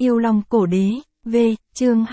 Yêu Long Cổ Đế, V, chương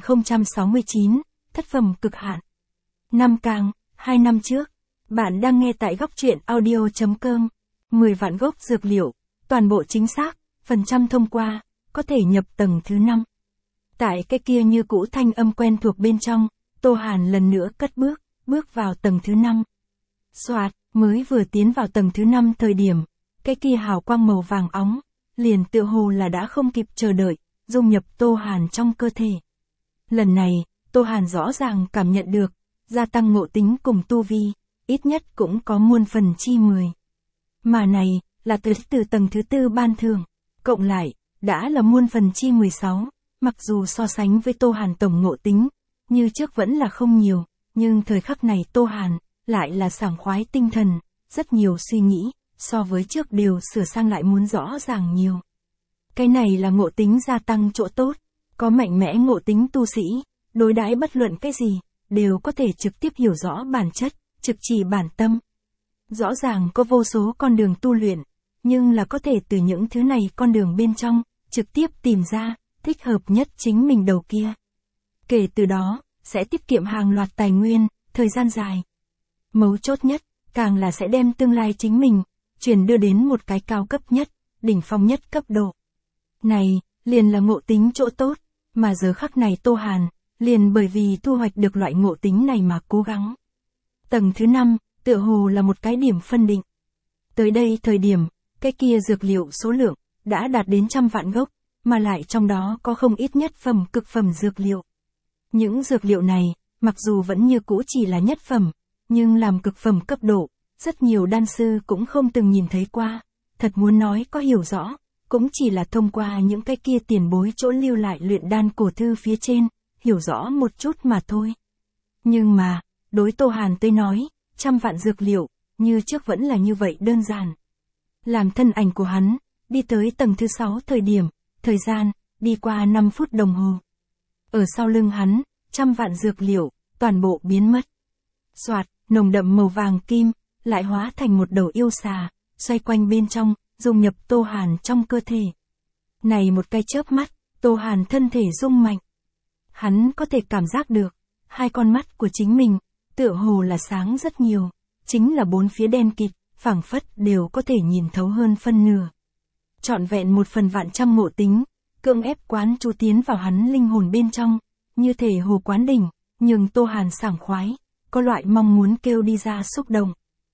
2069, Thất phẩm cực hạn. Năm Càng, 2 năm trước. Bạn đang nghe tại góc truyện audio.com. 10 vạn gốc dược liệu, toàn bộ chính xác, phần trăm thông qua, có thể nhập tầng thứ 5. Tại cái kia như cũ thanh âm quen thuộc bên trong, Tô Hàn lần nữa cất bước vào tầng thứ 5. Soạt, mới vừa tiến vào tầng thứ 5 thời điểm, cái kia hào quang màu vàng óng, liền tựa hồ là đã không kịp chờ đợi, dung nhập Tô Hàn trong cơ thể. Lần này, Tô Hàn rõ ràng cảm nhận được, gia tăng ngộ tính cùng tu vi, ít nhất cũng có muôn phần chi 10. Mà này, là từ tầng thứ 4 ban thưởng, cộng lại, đã là muôn phần chi 16, mặc dù so sánh với Tô Hàn tổng ngộ tính, như trước vẫn là không nhiều, nhưng thời khắc này Tô Hàn, lại là sảng khoái tinh thần, rất nhiều suy nghĩ, so với trước đều sửa sang lại muốn rõ ràng nhiều. Cái này là ngộ tính gia tăng chỗ tốt, có mạnh mẽ ngộ tính tu sĩ, đối đãi bất luận cái gì, đều có thể trực tiếp hiểu rõ bản chất, trực chỉ bản tâm. Rõ ràng có vô số con đường tu luyện, nhưng là có thể từ những thứ này con đường bên trong, trực tiếp tìm ra, thích hợp nhất chính mình đầu kia. Kể từ đó, sẽ tiết kiệm hàng loạt tài nguyên, thời gian dài. Mấu chốt nhất, càng là sẽ đem tương lai chính mình, chuyển đưa đến một cái cao cấp nhất, đỉnh phong nhất cấp độ. Này, liền là ngộ tính chỗ tốt, mà giờ khắc này Tô Hàn, liền bởi vì thu hoạch được loại ngộ tính này mà cố gắng. Tầng thứ 5, tựa hồ là một cái điểm phân định. Tới đây thời điểm, cái kia dược liệu số lượng, đã đạt đến 100 vạn gốc, mà lại trong đó có không ít nhất phẩm cực phẩm dược liệu. Những dược liệu này, mặc dù vẫn như cũ chỉ là nhất phẩm, nhưng làm cực phẩm cấp độ, rất nhiều đan sư cũng không từng nhìn thấy qua. Thật muốn nói có hiểu rõ, cũng chỉ là thông qua những cái kia tiền bối chỗ lưu lại luyện đan cổ thư phía trên, hiểu rõ một chút mà thôi. Nhưng mà, đối Tô Hàn tới nói, 100 vạn dược liệu, như trước vẫn là như vậy đơn giản. Làm thân ảnh của hắn, đi tới tầng thứ 6 thời gian, đi qua 5 phút đồng hồ. Ở sau lưng hắn, 100 vạn dược liệu, toàn bộ biến mất. Soạt, nồng đậm màu vàng kim, lại hóa thành một đầu yêu xà, xoay quanh bên trong, dung nhập Tô Hàn trong cơ thể. Này một cái chớp mắt, Tô Hàn thân thể rung mạnh. Hắn có thể cảm giác được, hai con mắt của chính mình, tựa hồ là sáng rất nhiều, chính là bốn phía đen kịt, phảng phất đều có thể nhìn thấu hơn phân nửa. Trọn vẹn 1/100 ngộ tính, cưỡng ép quán chú tiến vào hắn linh hồn bên trong, như thể hồ quán đỉnh, nhưng Tô Hàn sảng khoái, có loại mong muốn kêu đi ra xúc động.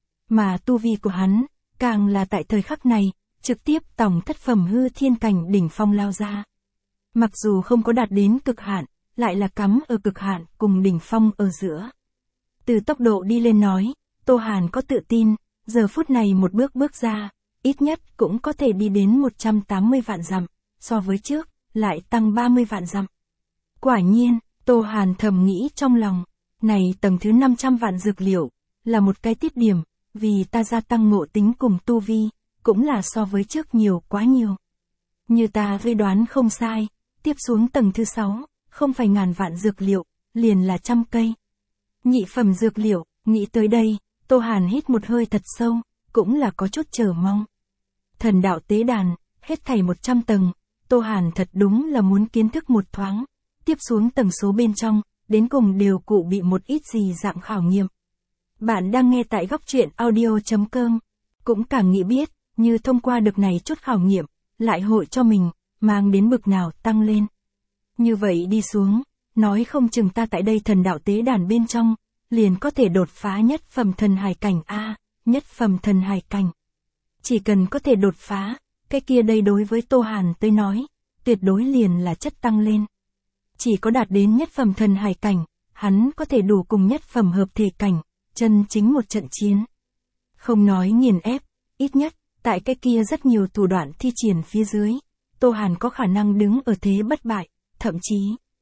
Mà tu vi của hắn, càng là tại thời khắc này, trực tiếp tổng thất phẩm hư thiên cảnh đỉnh phong lao ra. Mặc dù không có đạt đến cực hạn, lại là cắm ở cực hạn cùng đỉnh phong ở giữa. Từ tốc độ đi lên nói, Tô Hàn có tự tin, giờ phút này một bước ra, ít nhất cũng có thể đi đến 180 vạn dặm, so với trước, lại tăng 30 vạn dặm. Quả nhiên, Tô Hàn thầm nghĩ trong lòng, này tầng thứ 500 vạn dược liệu, là một cái tiết điểm, vì ta gia tăng ngộ tính cùng tu vi, cũng là so với trước nhiều quá nhiều. Như ta suy đoán không sai, tiếp xuống tầng thứ 6, không phải ngàn vạn dược liệu, liền là 100 cây. Nhị phẩm dược liệu, nghĩ tới đây, Tô Hàn hít một hơi thật sâu, cũng là có chút chờ mong. Thần đạo tế đàn, hết thảy 100 tầng, Tô Hàn thật đúng là muốn kiến thức một thoáng, tiếp xuống tầng số bên trong, đến cùng đều cụ bị một ít gì dạng khảo nghiệm. Bạn đang nghe tại góc truyện audio.com, cũng càng nghĩ biết, như thông qua được này chút khảo nghiệm, lại hội cho mình, mang đến bực nào tăng lên. Như vậy đi xuống, nói không chừng ta tại đây thần đạo tế đàn bên trong, liền có thể đột phá nhất phẩm thần hải cảnh A, nhất phẩm thần hải cảnh. Chỉ cần có thể đột phá, cái kia đây đối với Tô Hàn tới nói, tuyệt đối liền là chất tăng lên. Chỉ có đạt đến nhất phẩm thần hải cảnh, hắn có thể đủ cùng nhất phẩm hợp thể cảnh, chân chính một trận chiến. Không nói nghiền ép, ít nhất, tại cái kia rất nhiều thủ đoạn thi triển phía dưới, Tô Hàn có khả năng đứng ở thế bất bại, thậm chí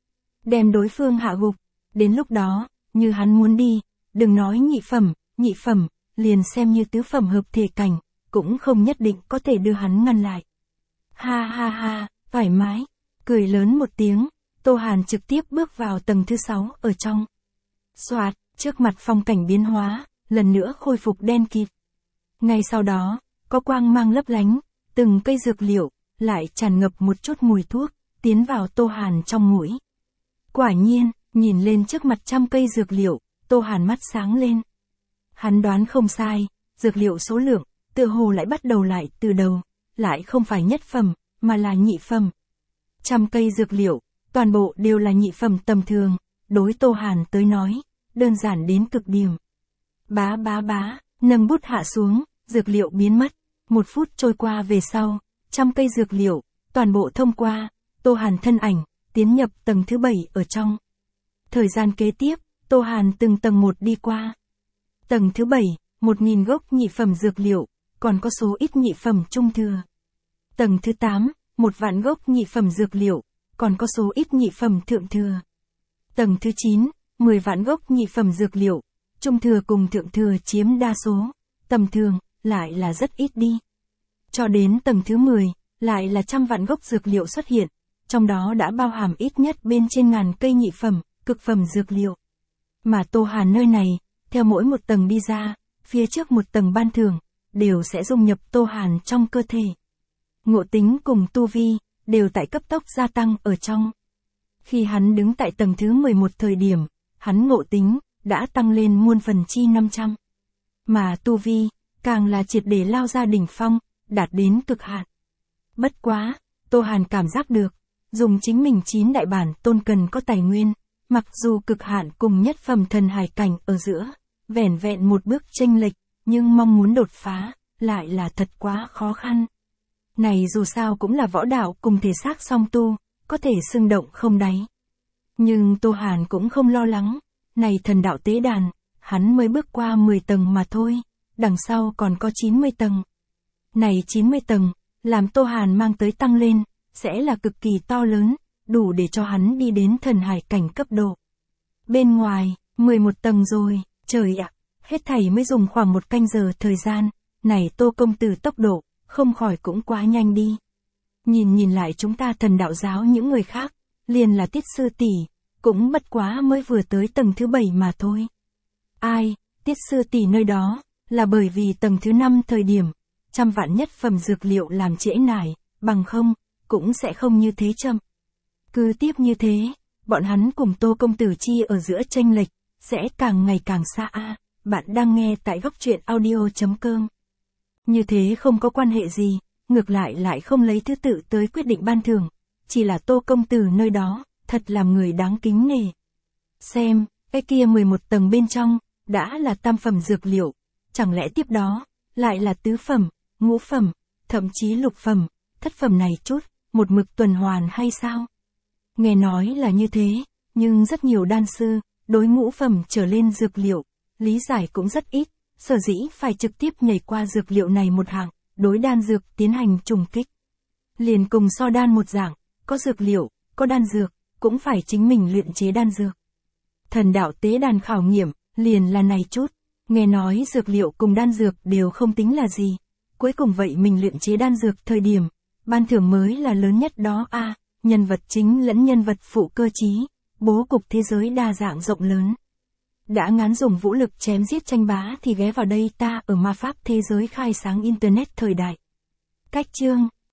đem đối phương hạ gục. Đến lúc đó, như hắn muốn đi, đừng nói nhị phẩm, liền xem như tứ phẩm hợp thể cảnh, cũng không nhất định có thể đưa hắn ngăn lại. Ha, thoải mái, cười lớn một tiếng, Tô Hàn trực tiếp bước vào tầng thứ 6 ở trong. Soạt, trước mặt phong cảnh biến hóa, lần nữa khôi phục đen kịt. Ngay sau đó, có quang mang lấp lánh, từng cây dược liệu, lại tràn ngập một chút mùi thuốc, tiến vào Tô Hàn trong mũi. Quả nhiên, nhìn lên trước mặt trăm cây dược liệu, Tô Hàn mắt sáng lên. Hắn đoán không sai, dược liệu số lượng, tựa hồ lại bắt đầu lại từ đầu, lại không phải nhất phẩm, mà là nhị phẩm. Trăm cây dược liệu, toàn bộ đều là nhị phẩm tầm thường, đối Tô Hàn tới nói, đơn giản đến cực điểm. Bá, nâng bút hạ xuống, dược liệu biến mất, 1 phút trôi qua về sau, trăm cây dược liệu, toàn bộ thông qua, Tô Hàn thân ảnh, tiến nhập tầng thứ 7 ở trong. Thời gian kế tiếp, Tô Hàn từng tầng một đi qua. Tầng thứ 7, 1000 gốc nhị phẩm dược liệu, còn có số ít nhị phẩm trung thừa. Tầng thứ 8, 1.000.000 gốc nhị phẩm dược liệu, còn có số ít nhị phẩm thượng thừa. Tầng thứ 9, 10 vạn gốc nhị phẩm dược liệu, trung thừa cùng thượng thừa chiếm đa số, tầm thường, lại là rất ít đi. Cho đến tầng thứ 10, lại là 100.000.000 gốc dược liệu xuất hiện, trong đó đã bao hàm ít nhất bên trên 1000 cây nhị phẩm, cực phẩm dược liệu. Mà Tô Hàn nơi này, theo mỗi một tầng đi ra, phía trước một tầng ban thưởng, đều sẽ dung nhập Tô Hàn trong cơ thể. Ngộ tính cùng tu vi, đều tại cấp tốc gia tăng ở trong. Khi hắn đứng tại tầng thứ 11 thời điểm, hắn ngộ tính, đã tăng lên muôn phần chi 500. Mà tu vi, càng là triệt để lao ra đỉnh phong, đạt đến cực hạn. Bất quá, Tô Hàn cảm giác được, dùng chính mình 9 đại bản tôn cần có tài nguyên, mặc dù cực hạn cùng nhất phẩm thần hải cảnh ở giữa, vẻn vẹn một bước chênh lệch, nhưng mong muốn đột phá, lại là thật quá khó khăn. Này dù sao cũng là võ đạo cùng thể xác song tu, có thể xưng động không đáy. Nhưng Tô Hàn cũng không lo lắng, này thần đạo tế đàn, hắn mới bước qua 10 tầng mà thôi, đằng sau còn có 90 tầng. Này 90 tầng, làm Tô Hàn mang tới tăng lên, sẽ là cực kỳ to lớn, đủ để cho hắn đi đến thần hải cảnh cấp độ. Bên ngoài, 11 tầng rồi, trời ạ, hết thảy mới dùng khoảng 1 canh giờ thời gian, này Tô công tử tốc độ, không khỏi cũng quá nhanh đi. Nhìn lại chúng ta thần đạo giáo những người khác, liền là Tiết sư tỷ, cũng bất quá mới vừa tới tầng thứ 7 mà thôi. Ai, Tiết sư tỷ nơi đó, là bởi vì tầng thứ 5 thời điểm, 100.000 nhất phẩm dược liệu làm trễ nải, bằng không, cũng sẽ không như thế chậm. Cứ tiếp như thế, bọn hắn cùng Tô công tử chi ở giữa chênh lệch, sẽ càng ngày càng xa a. Bạn đang nghe tại góc truyện audio.com. Như thế không có quan hệ gì, ngược lại không lấy thứ tự tới quyết định ban thưởng, chỉ là Tô công tử nơi đó, thật làm người đáng kính nể. Xem, cái kia 11 tầng bên trong, đã là tam phẩm dược liệu, chẳng lẽ tiếp đó, lại là tứ phẩm, ngũ phẩm, thậm chí lục phẩm, thất phẩm này chút, một mực tuần hoàn hay sao? Nghe nói là như thế, nhưng rất nhiều đan sư, đối ngũ phẩm trở lên dược liệu, lý giải cũng rất ít, sở dĩ phải trực tiếp nhảy qua dược liệu này một hạng, đối đan dược tiến hành trùng kích. Liền cùng so đan một dạng, có dược liệu, có đan dược, cũng phải chính mình luyện chế đan dược. Thần đạo tế đàn khảo nghiệm, liền là này chút, nghe nói dược liệu cùng đan dược đều không tính là gì, cuối cùng vậy mình luyện chế đan dược thời điểm, ban thưởng mới là lớn nhất đó a. Nhân vật chính lẫn nhân vật phụ cơ chí, bố cục thế giới đa dạng rộng lớn. Đã ngán dùng vũ lực chém giết tranh bá thì ghé vào đây ta ở ma pháp thế giới khai sáng internet thời đại. Cách chương